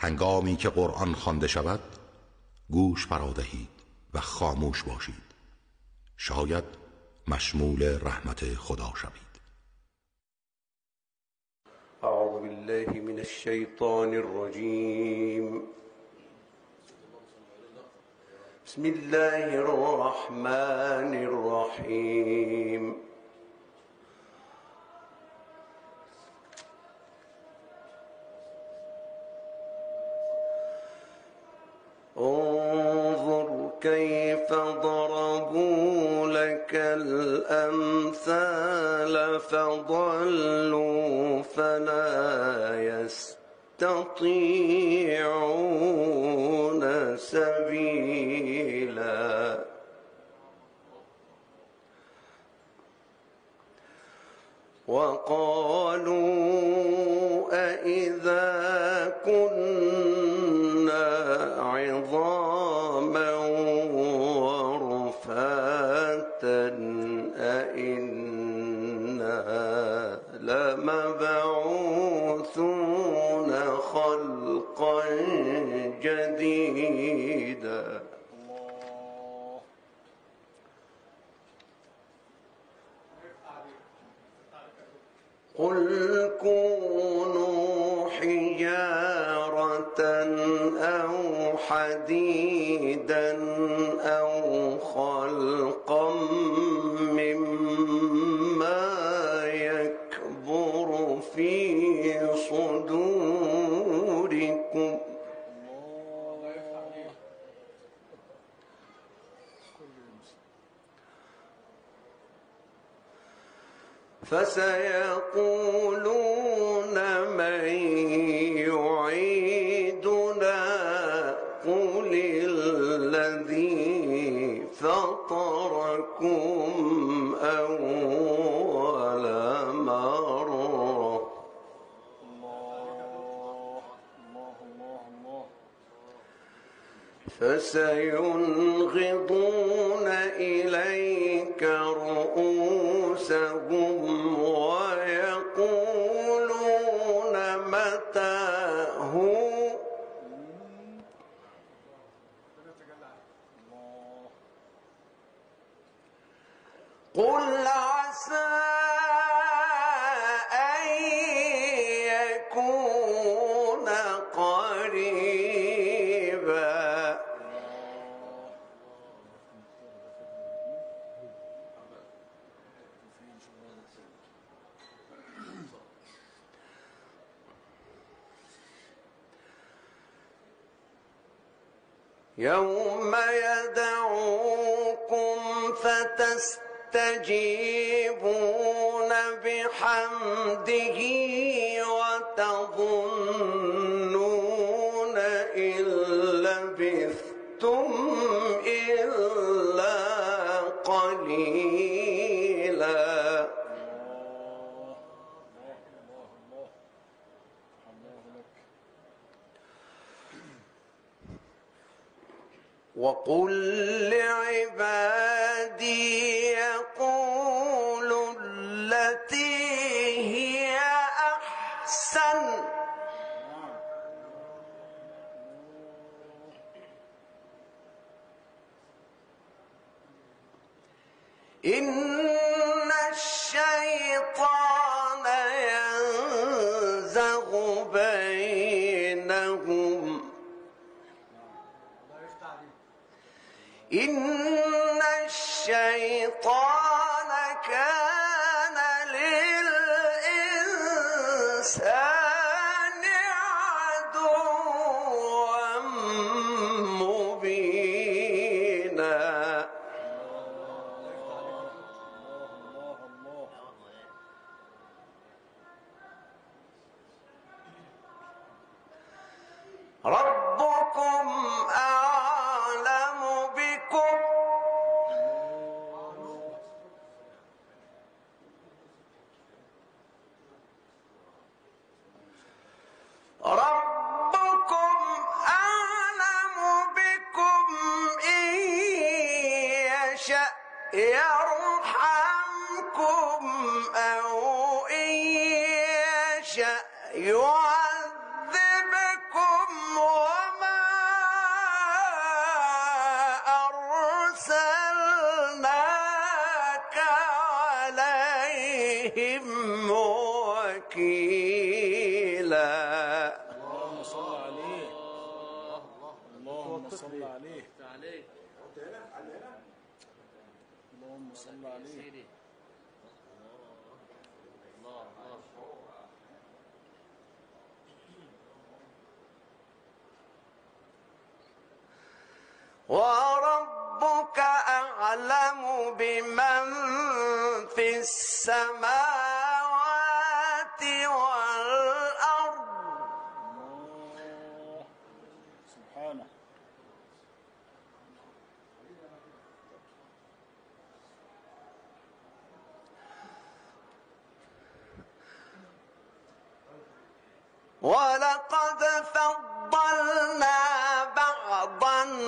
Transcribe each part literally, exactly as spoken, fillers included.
هنگامی که قرآن خوانده شود گوش فرادهید و خاموش باشید، شاید مشمول رحمت خدا شوید. اعوذ بالله من الشیطان الرجیم. بسم الله الرحمن الرحیم. انظر كيف ضربوا لك الأمثال فضلوا فلا يستطيعون سبيلا. وقالوا أإذا كنا عظاما ورفاتا أإنا لمبعوثون خلقا جديدا. قل كونوا حجارة أو حديدا أو خلقا مما يكبر في صدوركم فسيقولون من يعيدنا قل الذي فطركم أول مرة فسينغضون إليك رؤوسهم ويقولون متى هو قل عسى أن يكون قريبا. يوم يدعوكم فتستجيبون بحمده وتظنون إن لبثتم إلا قليلا. وقل لعبادي يقولوا التي هي أحسن إن الشيطان ينزغ بينهم إن الشيطان كان للإنسان عدوا مبينا. ربكم أعلم بكم ربكم أعلم بكم إن يشأ يرحمكم أو إن يشأ يعذبكم عليهم وكيلا. اللهم صل عليه، اللهم صل عليه، اللهم صل عليه. وربك أعلم بمن في السماوات والأرض. الله سبحانه. ولقد فضلنا بعض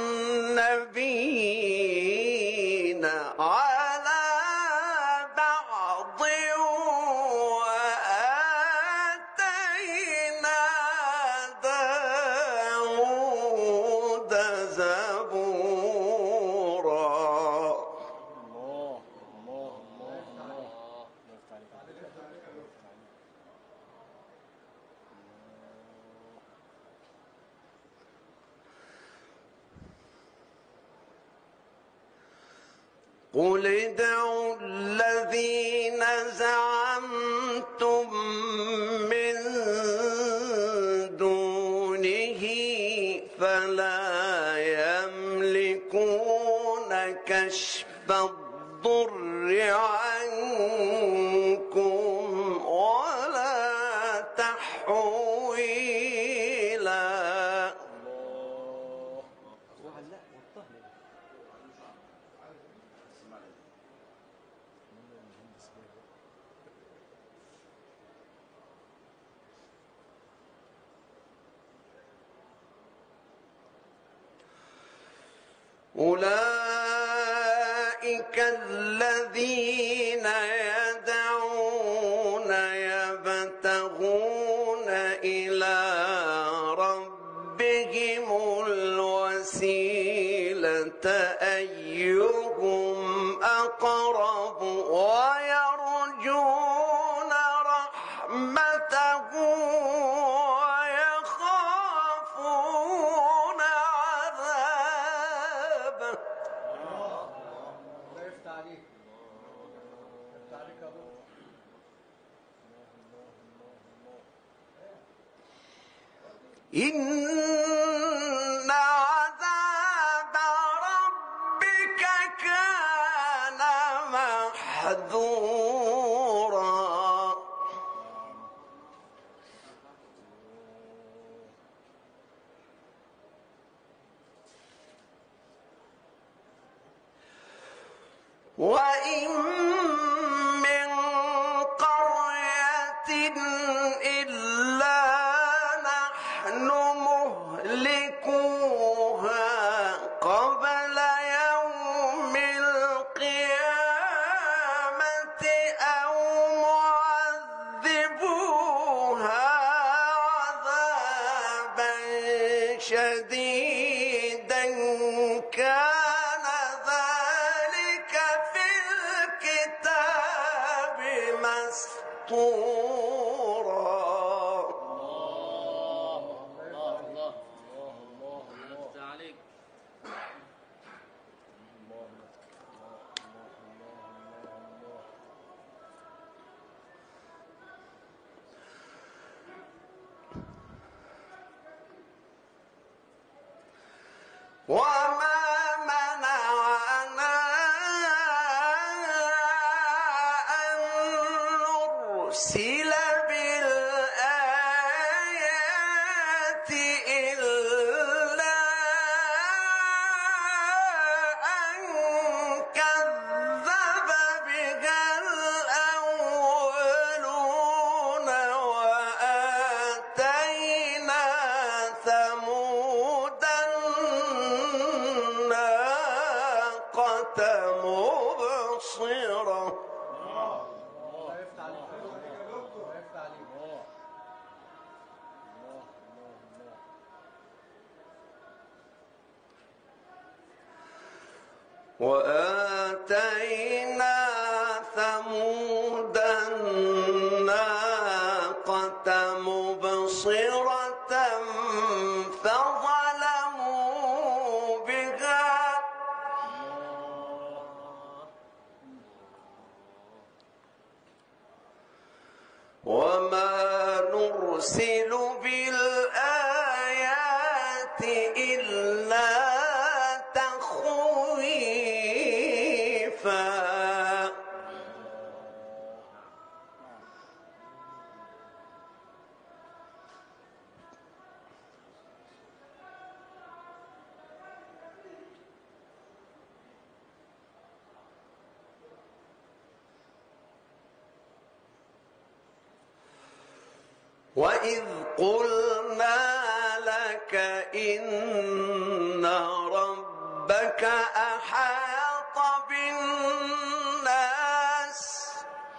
النبيين على بعض وآتينا داود زبورا. الله الله الله الله. قل ادعوا الذين زعمتم من دونه فلا يملكون كشف الضر عنكم ولا تحويلا. أولئك الذين يدعون يبتغون إلى ربهم الوسيلة أيهم أقرب ويرجون رحمته ويخافون عذابه. إن عذاب ربك كان محذورا. وإن من قرية إلا نحن مهلكوها قبل يوم القيامة أو معذبوها عذابا شديدا كان ذلك في الكتاب مسطورا. وما منعنا أن نرسل بالآيات إلا أن كذب بها الأولون وآتينا ثمود الناقة مبصرة. وآتينا ثمود وما نرسل بالآيات إلا تخويفا وإذ قلنا لك إن ربك أحاط بالناس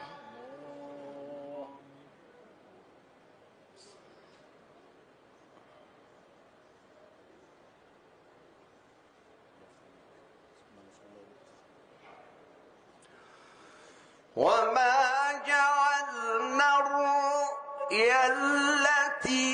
وما جعلنا الرؤيا التي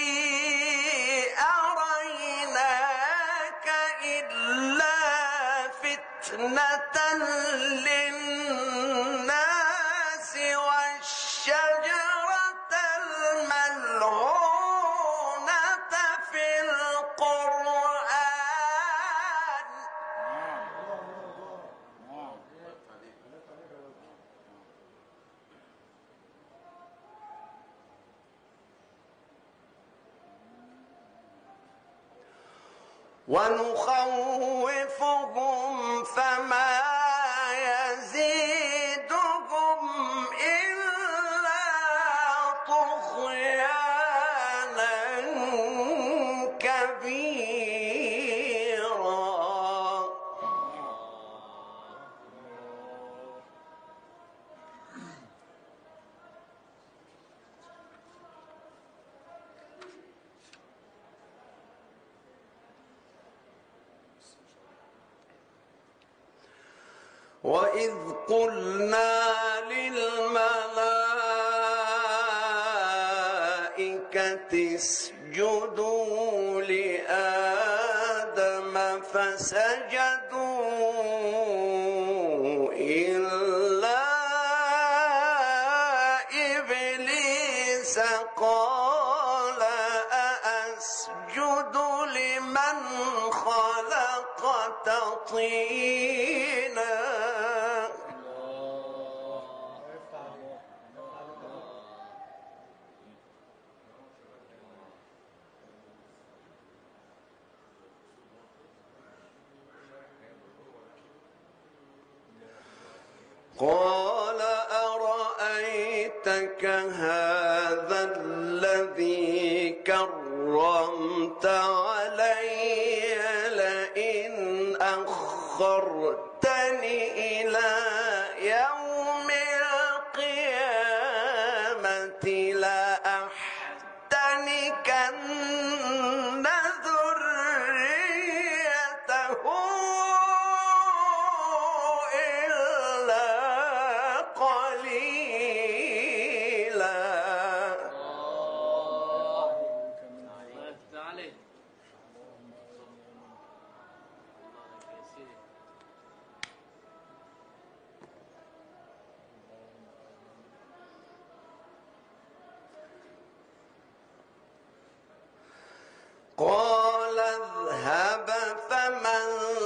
أريناك إلا فتنة للناس والشجرة الملعونة في القرآن ونخوفهم فما يزيدهم إلا طغيانا كبيرا وإذ قلنا للملائكة اسجدوا لآدم فسجدوا إلا إبليس قال أأسجد لمن خلقت طينا قال أرأيتك هذا الذي كرمت علي لئن أخرتني إلى يوم القيامة لأحتنكن ذريته إلا قليلا قال اذهب فمن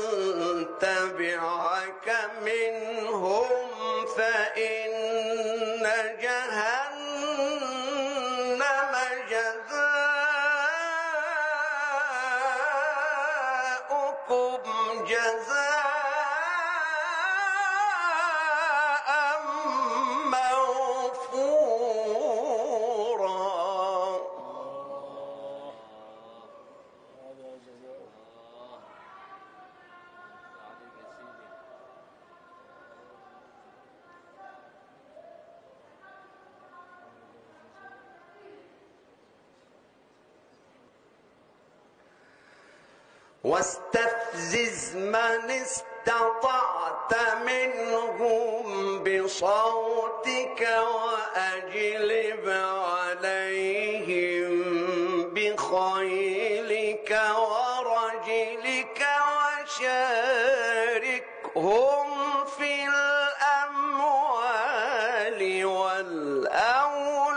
تبعك منهم فإن جهنم جزاؤكم جزاء موفورا واستفزز من استطعت منهم بصوتك وأجلب عليهم بخيلك ورجلك وشاركهم في الأموال والأولاد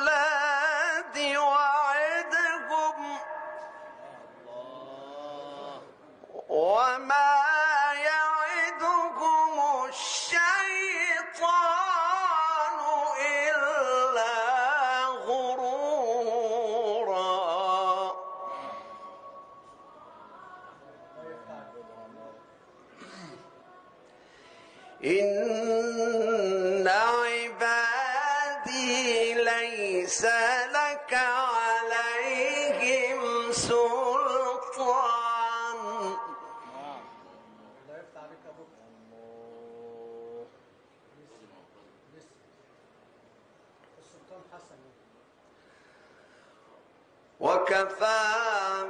ليس لك عليهم سلطان. وكفى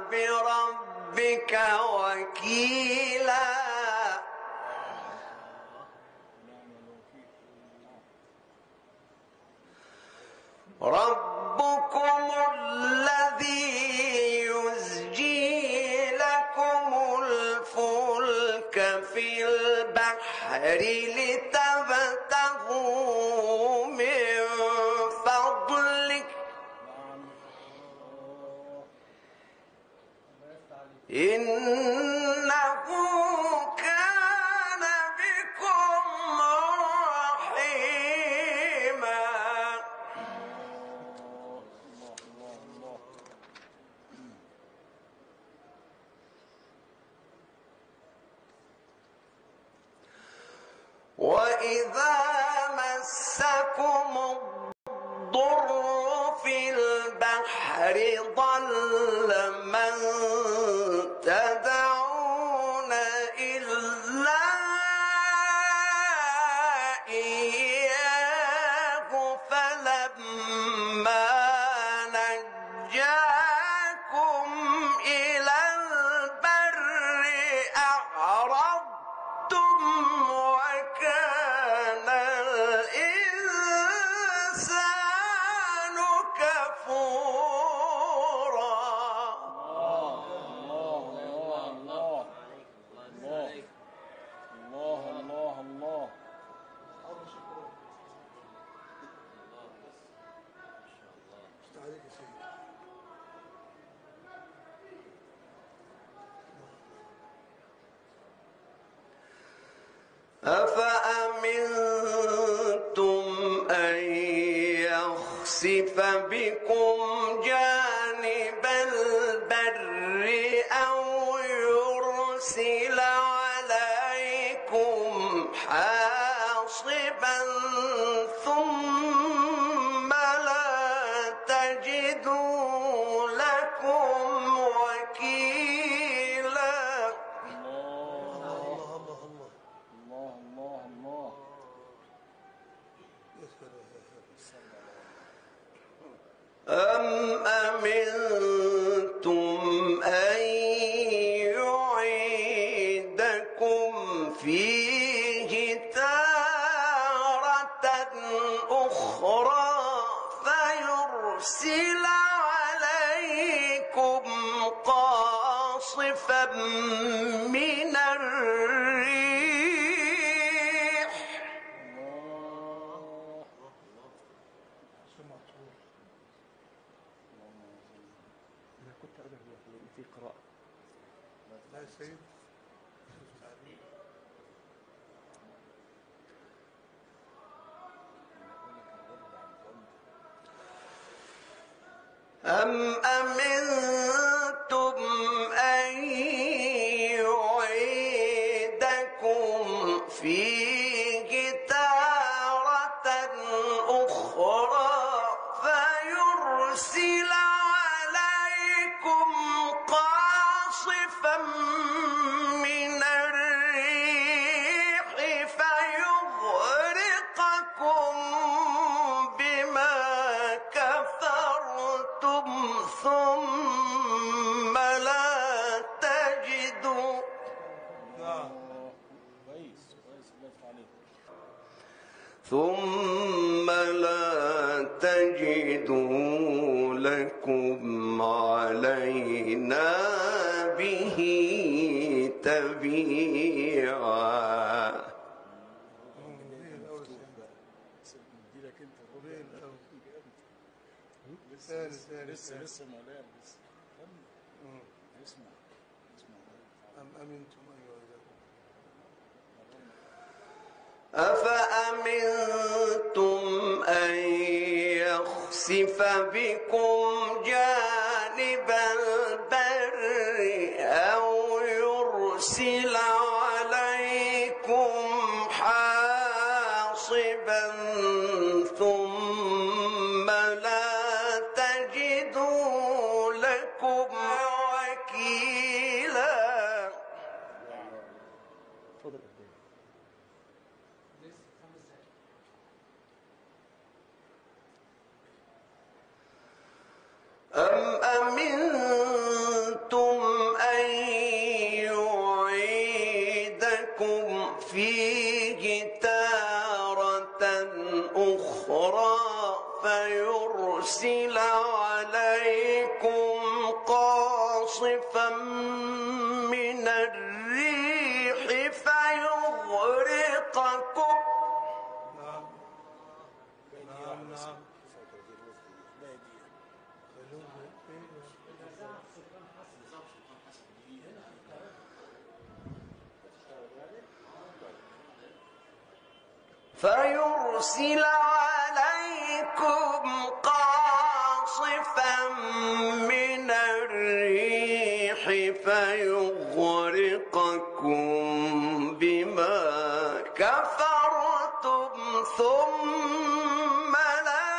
بربك وكيلا. ربكم الذي يزجي لكم الفلك في البحر لتبتغوا من فضله إنه كان بكم رحيما. وإذا مسكم الضر في البحر ضل من تدعون إلا إياه فلما نجاكم إلى البر أعرضتم وكان الإنسان كفورا. أفأمنتم أن يخسف بكم جانب البر أو يرسل عليكم حاصبا ثم لا تجدوا لكم وكيلا. أم أمنتم أن يعيدكم فيه تارة أخرى فيرسل عليكم قاصفا من الريح في قراءة لا سيد أم أمنتم أن يعيدكم فيه تارة أخرى فيرسل عليكم قاصفا من الريح فيغرقكم بما كفرتم ثم لا تجدوا ثم لا تجدوا لكم علينا به تبيعا. لسه لسه مولانا لسه اسمع اسمع. أم أمنتم أن يعيدكم أفأمنتم أن يخسف بكم جانب البر أو يرسل عليكم حاصبا ثم لا فيرسل عليكم قاصفا من الريح فيغرقكم نعم نعم نعم فيرسل عليكم قاصفا من الريح فيغرقكم بما كفرتم ثم لا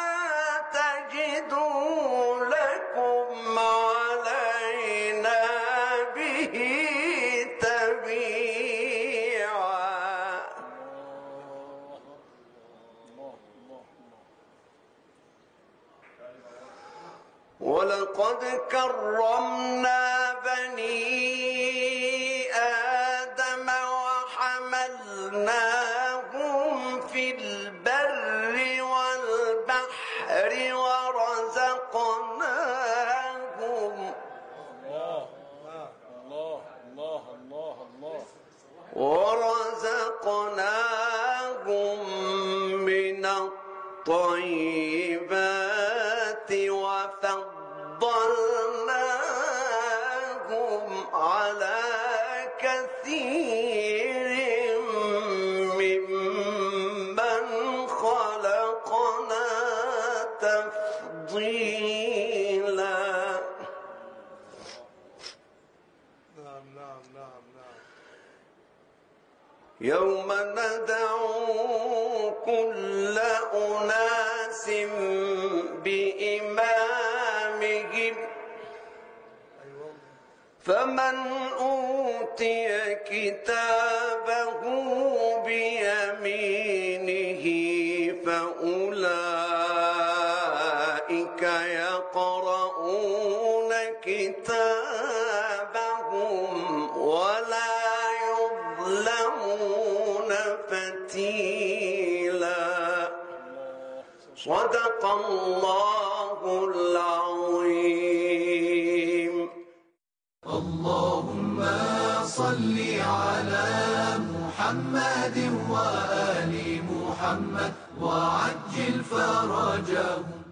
تجدوا لكم علينا به تبيعا. ولقد كرمنا بني آدم وحملناهم في البر والبحر ورزقناهم ورزقناهم من الطيبات وفضلناهم على كثير ممن خلقنا تفضيلا. نعم نعم نعم نعم يوم ندعو كل أناس بإمامهم فمن أوتي كتابه بيمينه فأولئك يقرؤون كتابهم ولا يظلمون فتيلا. صدق الله العظيم. اللهم صل على محمد وآل محمد وعجل فرجهم.